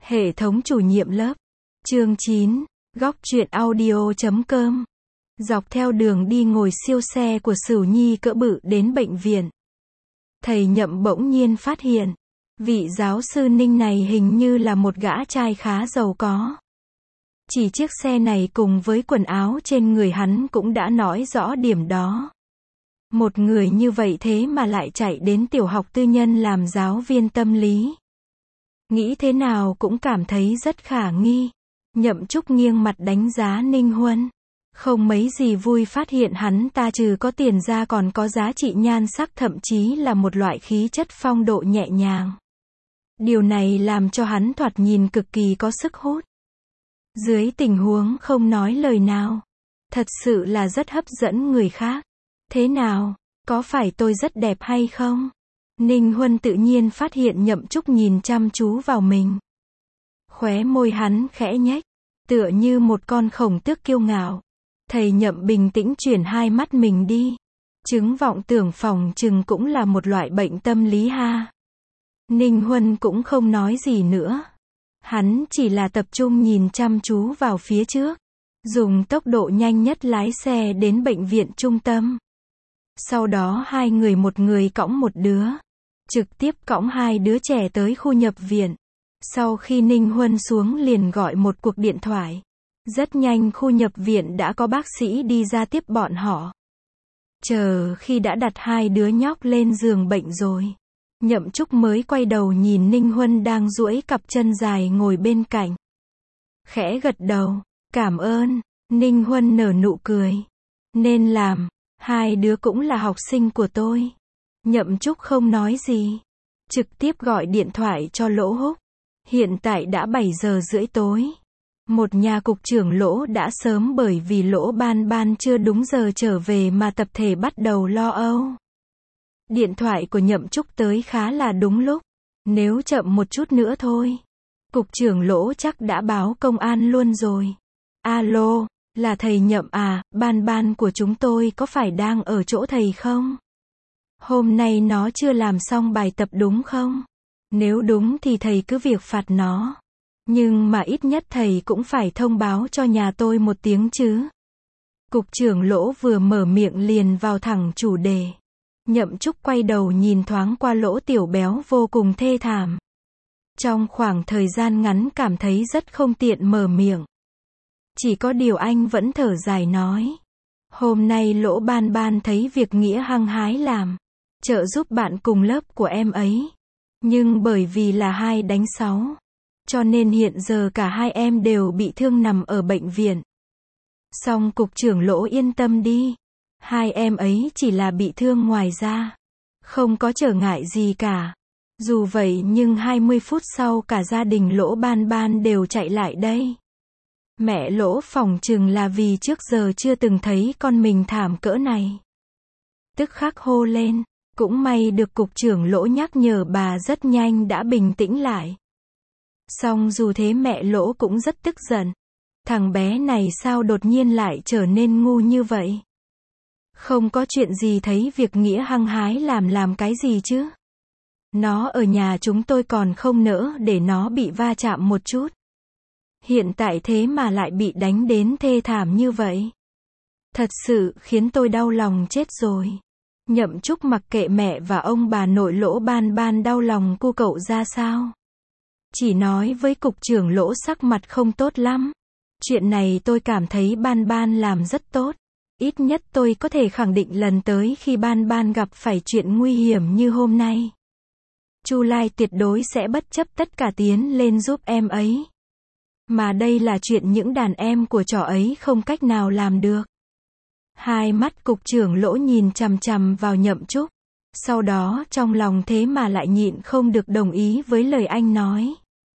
Hệ thống chủ nhiệm lớp. Chương 9. Góc truyện audio.com. Dọc theo đường đi ngồi siêu xe của Sửu Nhi cỡ bự đến bệnh viện. Thầy Nhậm bỗng nhiên phát hiện, vị giáo sư Ninh này hình như là một gã trai khá giàu có. Chỉ chiếc xe này cùng với quần áo trên người hắn cũng đã nói rõ điểm đó. Một người như vậy thế mà lại chạy đến tiểu học tư nhân làm giáo viên tâm lý. Nghĩ thế nào cũng cảm thấy rất khả nghi. Nhậm Trúc nghiêng mặt đánh giá Ninh Huân. Không mấy gì vui phát hiện hắn ta trừ có tiền ra còn có giá trị nhan sắc, thậm chí là một loại khí chất phong độ nhẹ nhàng. Điều này làm cho hắn thoạt nhìn cực kỳ có sức hút. Dưới tình huống không nói lời nào, thật sự là rất hấp dẫn người khác. Thế nào, có phải tôi rất đẹp hay không? Ninh Huân tự nhiên phát hiện Nhậm Trúc nhìn chăm chú vào mình. Khóe môi hắn khẽ nhếch, tựa như một con khổng tước kiêu ngạo. Thầy Nhậm bình tĩnh chuyển hai mắt mình đi. Chứng vọng tưởng phòng chừng cũng là một loại bệnh tâm lý ha. Ninh Huân cũng không nói gì nữa. Hắn chỉ là tập trung nhìn chăm chú vào phía trước. Dùng tốc độ nhanh nhất lái xe đến bệnh viện trung tâm. Sau đó hai người, một người cõng một đứa. Trực tiếp cõng hai đứa trẻ tới khu nhập viện. Sau khi Ninh Huân xuống liền gọi một cuộc điện thoại. Rất nhanh khu nhập viện đã có bác sĩ đi ra tiếp bọn họ. Chờ khi đã đặt hai đứa nhóc lên giường bệnh rồi, Nhậm Trúc mới quay đầu nhìn Ninh Huân đang duỗi cặp chân dài ngồi bên cạnh. Khẽ gật đầu, cảm ơn. Ninh Huân nở nụ cười. Nên làm, hai đứa cũng là học sinh của tôi. Nhậm Trúc không nói gì, trực tiếp gọi điện thoại cho Lỗ Húc. Hiện tại đã 7 giờ rưỡi tối. Một nhà cục trưởng Lỗ đã sớm bởi vì Lỗ Ban Ban chưa đúng giờ trở về mà tập thể bắt đầu lo âu. Điện thoại của Nhậm Trúc tới khá là đúng lúc. Nếu chậm một chút nữa thôi, cục trưởng Lỗ chắc đã báo công an luôn rồi. Alo, là thầy Nhậm à, Ban Ban của chúng tôi có phải đang ở chỗ thầy không? Hôm nay nó chưa làm xong bài tập đúng không? Nếu đúng thì thầy cứ việc phạt nó. Nhưng mà ít nhất thầy cũng phải thông báo cho nhà tôi một tiếng chứ. Cục trưởng Lỗ vừa mở miệng liền vào thẳng chủ đề. Nhậm Trúc quay đầu nhìn thoáng qua Lỗ Tiểu Béo vô cùng thê thảm. Trong khoảng thời gian ngắn cảm thấy rất không tiện mở miệng. Chỉ có điều anh vẫn thở dài nói. Hôm nay Lỗ Ban Ban thấy việc nghĩa hăng hái làm. Trợ giúp bạn cùng lớp của em ấy. Nhưng bởi vì là 2-6. Cho nên hiện giờ cả hai em đều bị thương nằm ở bệnh viện. Song cục trưởng Lỗ yên tâm đi. Hai em ấy chỉ là bị thương ngoài da. Không có trở ngại gì cả. Dù vậy nhưng 20 phút sau cả gia đình Lỗ Ban Ban đều chạy lại đây. Mẹ Lỗ phỏng chừng là vì trước giờ chưa từng thấy con mình thảm cỡ này. Tức khắc hô lên. Cũng may được cục trưởng Lỗ nhắc nhở, bà rất nhanh đã bình tĩnh lại. Song dù thế mẹ Lỗ cũng rất tức giận. Thằng bé này sao đột nhiên lại trở nên ngu như vậy? Không có chuyện gì thấy việc nghĩa hăng hái làm cái gì chứ? Nó ở nhà chúng tôi còn không nỡ để nó bị va chạm một chút. Hiện tại thế mà lại bị đánh đến thê thảm như vậy. Thật sự khiến tôi đau lòng chết rồi. Nhậm Trúc mặc kệ mẹ và ông bà nội Lỗ Ban Ban đau lòng cu cậu ra sao. Chỉ nói với cục trưởng Lỗ sắc mặt không tốt lắm. Chuyện này tôi cảm thấy Ban Ban làm rất tốt. Ít nhất tôi có thể khẳng định lần tới khi Ban Ban gặp phải chuyện nguy hiểm như hôm nay, Chu Lai tuyệt đối sẽ bất chấp tất cả tiến lên giúp em ấy. Mà đây là chuyện những đàn em của trò ấy không cách nào làm được. Hai mắt cục trưởng Lỗ nhìn chằm chằm vào Nhậm Trúc. Sau đó trong lòng thế mà lại nhịn không được đồng ý với lời anh nói.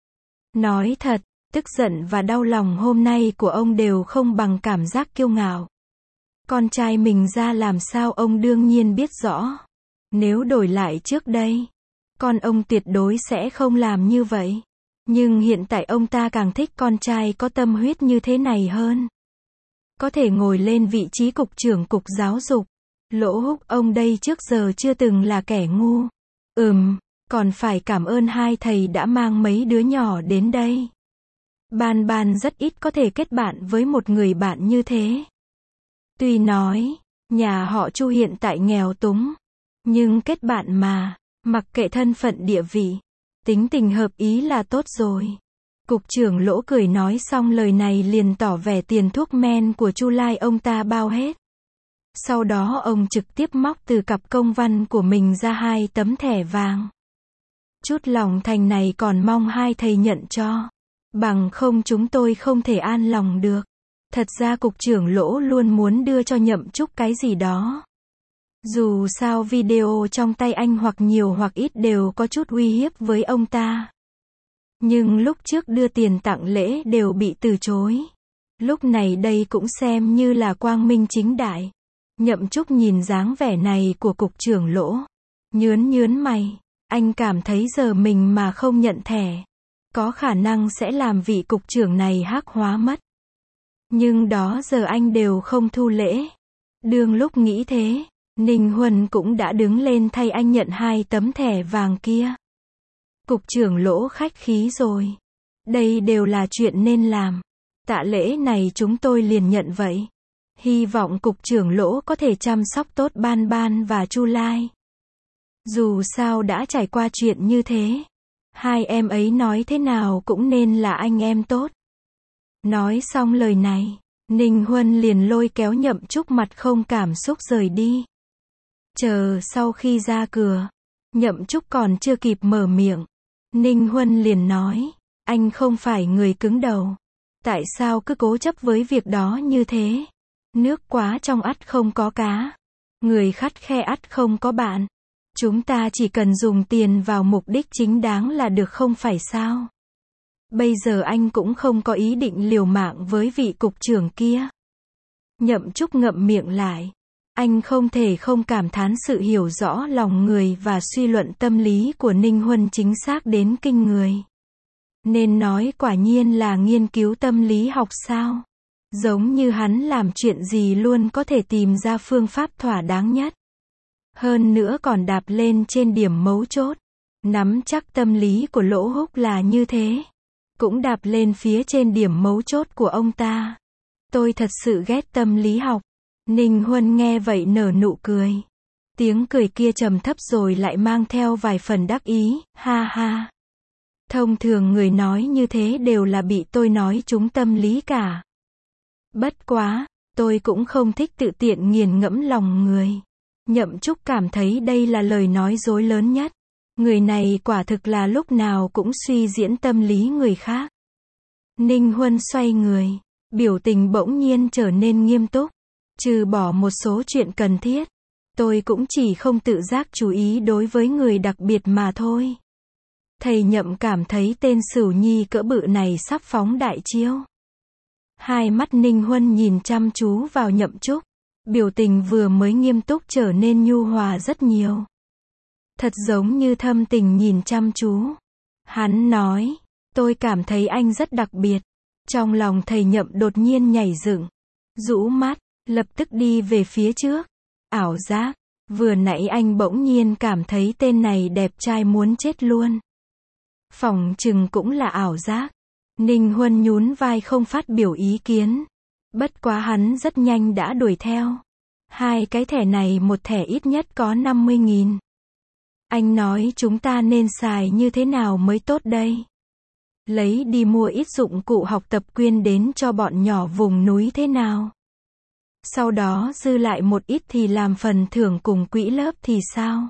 Nói thật, tức giận và đau lòng hôm nay của ông đều không bằng cảm giác kiêu ngạo. Con trai mình ra làm sao ông đương nhiên biết rõ. Nếu đổi lại trước đây, con ông tuyệt đối sẽ không làm như vậy. Nhưng hiện tại ông ta càng thích con trai có tâm huyết như thế này hơn. Có thể ngồi lên vị trí cục trưởng cục giáo dục. Lỗ Húc ông đây trước giờ chưa từng là kẻ ngu. Còn phải cảm ơn hai thầy đã mang mấy đứa nhỏ đến đây. Ban Ban rất ít có thể kết bạn với một người bạn như thế. Tuy nói, nhà họ Chu hiện tại nghèo túng, nhưng kết bạn mà, mặc kệ thân phận địa vị, tính tình hợp ý là tốt rồi. Cục trưởng Lỗ cười nói xong lời này liền tỏ vẻ tiền thuốc men của Chu Lai ông ta bao hết. Sau đó ông trực tiếp móc từ cặp công văn của mình ra 2 tấm thẻ vàng. Chút lòng thành này còn mong hai thầy nhận cho. Bằng không chúng tôi không thể an lòng được. Thật ra cục trưởng Lỗ luôn muốn đưa cho Nhậm Trúc cái gì đó. Dù sao video trong tay anh hoặc nhiều hoặc ít đều có chút uy hiếp với ông ta. Nhưng lúc trước đưa tiền tặng lễ đều bị từ chối. Lúc này đây cũng xem như là quang minh chính đại. Nhậm Trúc nhìn dáng vẻ này của cục trưởng Lỗ. Nhớn mày. Anh cảm thấy giờ mình mà không nhận thẻ, có khả năng sẽ làm vị cục trưởng này hắc hóa mất. Nhưng đó giờ anh đều không thu lễ. Đương lúc nghĩ thế, Ninh Huân cũng đã đứng lên thay anh nhận 2 tấm thẻ vàng kia. Cục trưởng Lỗ khách khí rồi. Đây đều là chuyện nên làm. Tạ lễ này chúng tôi liền nhận vậy. Hy vọng cục trưởng Lỗ có thể chăm sóc tốt Ban Ban và Chu Lai. Dù sao đã trải qua chuyện như thế, hai em ấy nói thế nào cũng nên là anh em tốt. Nói xong lời này, Ninh Huân liền lôi kéo Nhậm Trúc mặt không cảm xúc rời đi. Chờ sau khi ra cửa, Nhậm Trúc còn chưa kịp mở miệng, Ninh Huân liền nói, anh không phải người cứng đầu. Tại sao cứ cố chấp với việc đó như thế? Nước quá trong ắt không có cá. Người khắt khe ắt không có bạn. Chúng ta chỉ cần dùng tiền vào mục đích chính đáng là được không phải sao? Bây giờ anh cũng không có ý định liều mạng với vị cục trưởng kia. Nhậm Trúc ngậm miệng lại. Anh không thể không cảm thán sự hiểu rõ lòng người và suy luận tâm lý của Ninh Huân chính xác đến kinh người. Nên nói quả nhiên là nghiên cứu tâm lý học sao? Giống như hắn làm chuyện gì luôn có thể tìm ra phương pháp thỏa đáng nhất. Hơn nữa còn đạp lên trên điểm mấu chốt. Nắm chắc tâm lý của Lỗ Húc là như thế. Cũng đạp lên phía trên điểm mấu chốt của ông ta. Tôi thật sự ghét tâm lý học. Ninh Huân nghe vậy nở nụ cười. Tiếng cười kia trầm thấp rồi lại mang theo vài phần đắc ý, ha ha. Thông thường người nói như thế đều là bị tôi nói trúng tâm lý cả. Bất quá, tôi cũng không thích tự tiện nghiền ngẫm lòng người. Nhậm Trúc cảm thấy đây là lời nói dối lớn nhất. Người này quả thực là lúc nào cũng suy diễn tâm lý người khác. Ninh Huân xoay người, biểu tình bỗng nhiên trở nên nghiêm túc. Trừ bỏ một số chuyện cần thiết, tôi cũng chỉ không tự giác chú ý đối với người đặc biệt mà thôi. Thầy Nhậm cảm thấy tên Sửu Nhi cỡ bự này sắp phóng đại chiêu. Hai mắt Ninh Huân nhìn chăm chú vào Nhậm Trúc. Biểu tình vừa mới nghiêm túc trở nên nhu hòa rất nhiều. Thật giống như thâm tình nhìn chăm chú. Hắn nói, tôi cảm thấy anh rất đặc biệt. Trong lòng thầy Nhậm đột nhiên nhảy dựng, rũ mắt, lập tức đi về phía trước. Ảo giác, vừa nãy anh bỗng nhiên cảm thấy tên này đẹp trai muốn chết luôn. Phỏng chừng cũng là ảo giác. Ninh Huân nhún vai không phát biểu ý kiến. Bất quá hắn rất nhanh đã đuổi theo. 2 cái thẻ này một thẻ ít nhất có 50.000. Anh nói chúng ta nên xài như thế nào mới tốt đây? Lấy đi mua ít dụng cụ học tập quyên đến cho bọn nhỏ vùng núi thế nào? Sau đó dư lại một ít thì làm phần thưởng cùng quỹ lớp thì sao?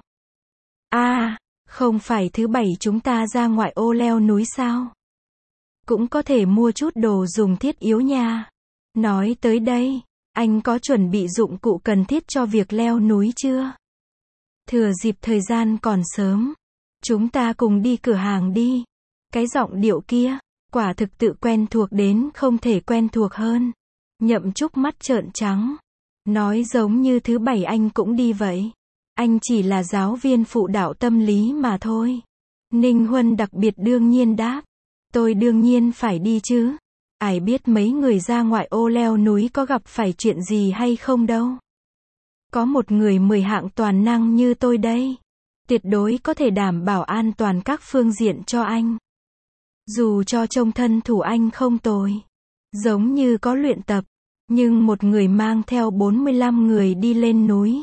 Không phải thứ 7 chúng ta ra ngoại ô leo núi sao? Cũng có thể mua chút đồ dùng thiết yếu nha. Nói tới đây, anh có chuẩn bị dụng cụ cần thiết cho việc leo núi chưa? Thừa dịp thời gian còn sớm, chúng ta cùng đi cửa hàng đi. Cái giọng điệu kia, quả thực tự quen thuộc đến không thể quen thuộc hơn. Nhậm Trúc mắt trợn trắng. Nói giống như thứ 7 anh cũng đi vậy. Anh chỉ là giáo viên phụ đạo tâm lý mà thôi. Ninh Huân đặc biệt đương nhiên đáp. Tôi đương nhiên phải đi chứ. Ai biết mấy người ra ngoại ô leo núi có gặp phải chuyện gì hay không đâu. Có một người 10 hạng toàn năng như tôi đây. Tuyệt đối có thể đảm bảo an toàn các phương diện cho anh. Dù cho trông thân thủ anh không tồi, giống như có luyện tập, nhưng một người mang theo 45 người đi lên núi.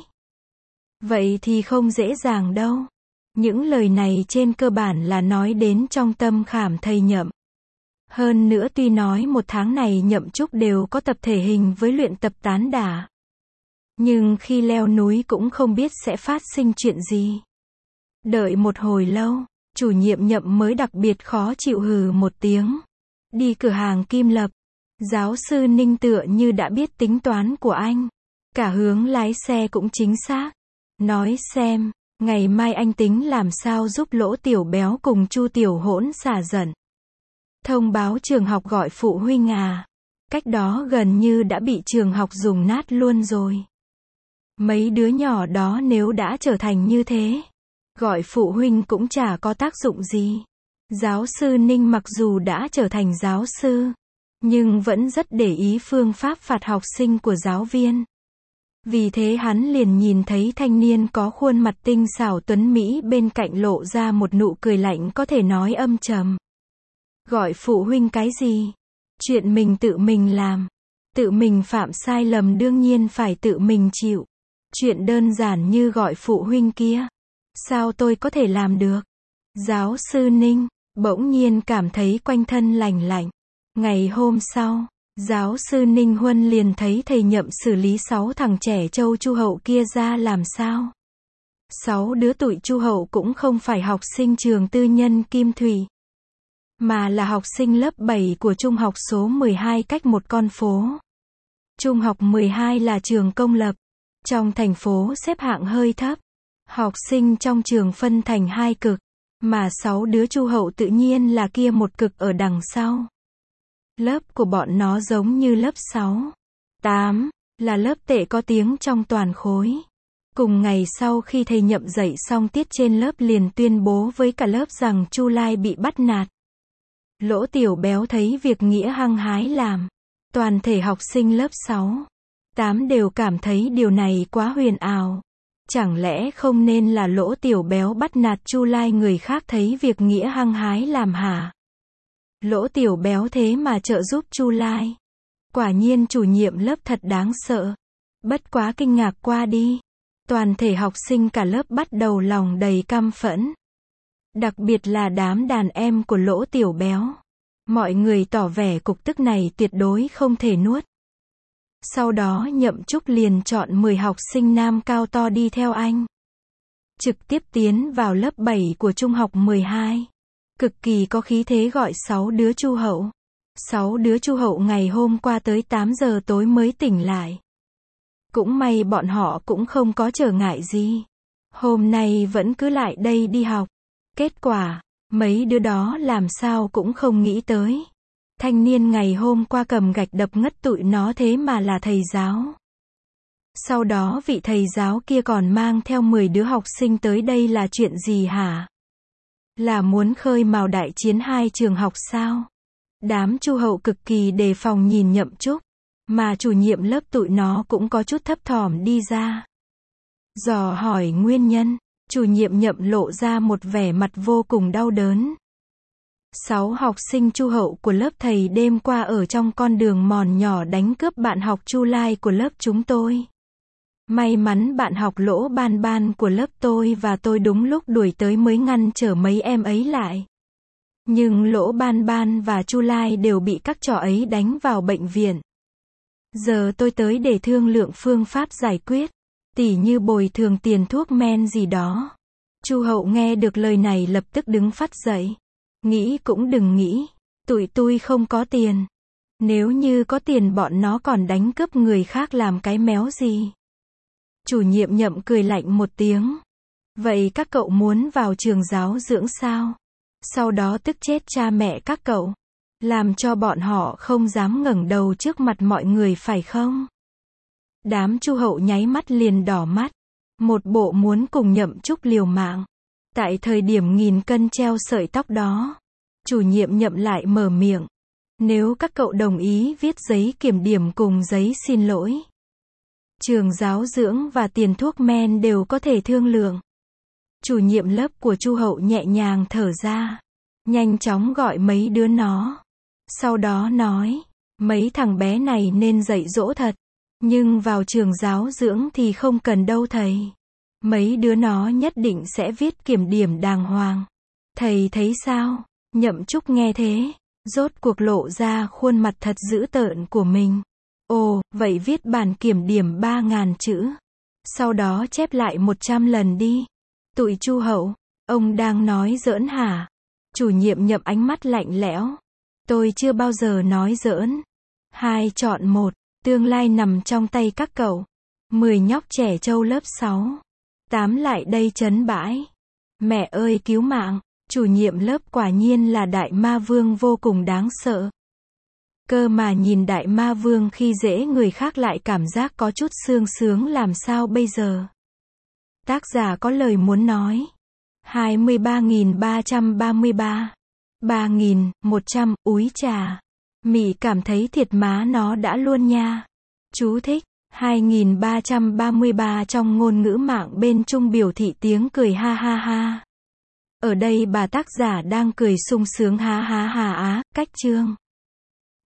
Vậy thì không dễ dàng đâu. Những lời này trên cơ bản là nói đến trong tâm khảm thầy Nhậm. Hơn nữa tuy nói một tháng này Nhậm Trúc đều có tập thể hình với luyện tập tán đả. Nhưng khi leo núi cũng không biết sẽ phát sinh chuyện gì. Đợi một hồi lâu, chủ nhiệm Nhậm mới đặc biệt khó chịu hừ một tiếng. Đi cửa hàng Kim Lập. Giáo sư Ninh tựa như đã biết tính toán của anh. Cả hướng lái xe cũng chính xác. Nói xem, ngày mai anh tính làm sao giúp Lỗ Tiểu Béo cùng Chu Tiểu Hỗn xả giận. Thông báo trường học gọi phụ huynh à. Cách đó gần như đã bị trường học dùng nát luôn rồi. Mấy đứa nhỏ đó nếu đã trở thành như thế, gọi phụ huynh cũng chả có tác dụng gì. Giáo sư Ninh mặc dù đã trở thành giáo sư, nhưng vẫn rất để ý phương pháp phạt học sinh của giáo viên. Vì thế hắn liền nhìn thấy thanh niên có khuôn mặt tinh xảo tuấn Mỹ bên cạnh lộ ra một nụ cười lạnh có thể nói âm trầm. Gọi phụ huynh cái gì? Chuyện mình tự mình làm. Tự mình phạm sai lầm đương nhiên phải tự mình chịu. Chuyện đơn giản như gọi phụ huynh kia. Sao tôi có thể làm được? Giáo sư Ninh bỗng nhiên cảm thấy quanh thân lành lạnh. Ngày hôm sau, giáo sư Ninh Huân liền thấy thầy Nhậm xử lý 6 thằng trẻ trâu Chu Hậu kia ra làm sao. 6 đứa tụi Chu Hậu cũng không phải học sinh trường tư nhân Kim Thủy, mà là học sinh lớp 7 của trung học số 12 cách một con phố. Trung học 12 là trường công lập, trong thành phố xếp hạng hơi thấp. Học sinh trong trường phân thành 2 cực, mà 6 đứa Chu Hậu tự nhiên là kia một cực ở đằng sau. Lớp của bọn nó giống như lớp 6, 8, là lớp tệ có tiếng trong toàn khối. Cùng ngày sau khi thầy Nhậm dạy xong tiết trên lớp liền tuyên bố với cả lớp rằng Chu Lai bị bắt nạt. Lỗ Tiểu Béo thấy việc Nghĩa hăng hái làm. Toàn thể học sinh lớp 6, 8 đều cảm thấy điều này quá huyền ảo. Chẳng lẽ không nên là Lỗ Tiểu Béo bắt nạt Chu Lai người khác thấy việc Nghĩa hăng hái làm hả? Lỗ Tiểu Béo thế mà trợ giúp Chu Lai. Quả nhiên chủ nhiệm lớp thật đáng sợ. Bất quá kinh ngạc qua đi. Toàn thể học sinh cả lớp bắt đầu lòng đầy căm phẫn. Đặc biệt là đám đàn em của Lỗ Tiểu Béo. Mọi người tỏ vẻ cục tức này tuyệt đối không thể nuốt. Sau đó Nhậm Trúc liền chọn 10 học sinh nam cao to đi theo anh. Trực tiếp tiến vào lớp 7 của trung học 12. Cực kỳ có khí thế gọi 6 đứa Chu Hậu. 6 đứa Chu Hậu ngày hôm qua tới 8 giờ tối mới tỉnh lại. Cũng may bọn họ cũng không có trở ngại gì. Hôm nay vẫn cứ lại đây đi học. Kết quả, mấy đứa đó làm sao cũng không nghĩ tới. Thanh niên ngày hôm qua cầm gạch đập ngất tụi nó thế mà là thầy giáo. Sau đó vị thầy giáo kia còn mang theo 10 đứa học sinh tới đây là chuyện gì hả? Là muốn khơi mào đại chiến hai trường học sao? Đám Chu Hậu cực kỳ đề phòng nhìn Nhậm Trúc, mà chủ nhiệm lớp tụi nó cũng có chút thấp thỏm đi ra. Dò hỏi nguyên nhân, chủ nhiệm Nhậm lộ ra một vẻ mặt vô cùng đau đớn. 6 học sinh Chu Hậu của lớp thầy đêm qua ở trong con đường mòn nhỏ đánh cướp bạn học Chu Lai của lớp chúng tôi. May mắn bạn học Lỗ Ban Ban của lớp tôi và tôi đúng lúc đuổi tới mới ngăn trở mấy em ấy lại. Nhưng Lỗ Ban Ban và Chu Lai đều bị các trò ấy đánh vào bệnh viện. Giờ tôi tới để thương lượng phương pháp giải quyết, tỉ như bồi thường tiền thuốc men gì đó. Chu Hậu nghe được lời này lập tức đứng phắt dậy. Nghĩ cũng đừng nghĩ, tụi tôi không có tiền. Nếu như có tiền bọn nó còn đánh cướp người khác làm cái méo gì. Chủ nhiệm Nhậm cười lạnh một tiếng. Vậy các cậu muốn vào trường giáo dưỡng sao? Sau đó tức chết cha mẹ các cậu. Làm cho bọn họ không dám ngẩng đầu trước mặt mọi người phải không? Đám Chu Hậu nháy mắt liền đỏ mắt. Một bộ muốn cùng Nhậm Trúc liều mạng. Tại thời điểm 1000 cân treo sợi tóc đó, chủ nhiệm Nhậm lại mở miệng. Nếu các cậu đồng ý viết giấy kiểm điểm cùng giấy xin lỗi, trường giáo dưỡng và tiền thuốc men đều có thể thương lượng. Chủ nhiệm lớp của Chu Hậu nhẹ nhàng thở ra, nhanh chóng gọi mấy đứa nó. Sau đó nói, mấy thằng bé này nên dạy dỗ thật, nhưng vào trường giáo dưỡng thì không cần đâu thầy. Mấy đứa nó nhất định sẽ viết kiểm điểm đàng hoàng. Thầy thấy sao? Nhậm Trúc nghe thế, rốt cuộc lộ ra khuôn mặt thật dữ tợn của mình. Ồ, vậy viết bản kiểm điểm 3.000 chữ. Sau đó chép lại 100 lần đi. Tụi Chu Hậu, ông đang nói giỡn hả? Chủ nhiệm Nhậm ánh mắt lạnh lẽo. Tôi chưa bao giờ nói giỡn. 2 chọn 1, tương lai nằm trong tay các cậu. 10 nhóc trẻ trâu lớp 6, 8 lại đây trấn bãi. Mẹ ơi cứu mạng, chủ nhiệm lớp quả nhiên là đại ma vương vô cùng đáng sợ. Cơ mà nhìn đại ma vương khi dễ người khác lại cảm giác có chút sương sướng làm sao bây giờ. Tác giả có lời muốn nói. 23.333 3.100, úi trà. Mị cảm thấy thiệt má nó đã luôn nha. Chú thích. 2333 trong ngôn ngữ mạng bên Trung biểu thị tiếng cười ha ha ha. Ở đây bà tác giả đang cười sung sướng ha ha ha á, cách chương.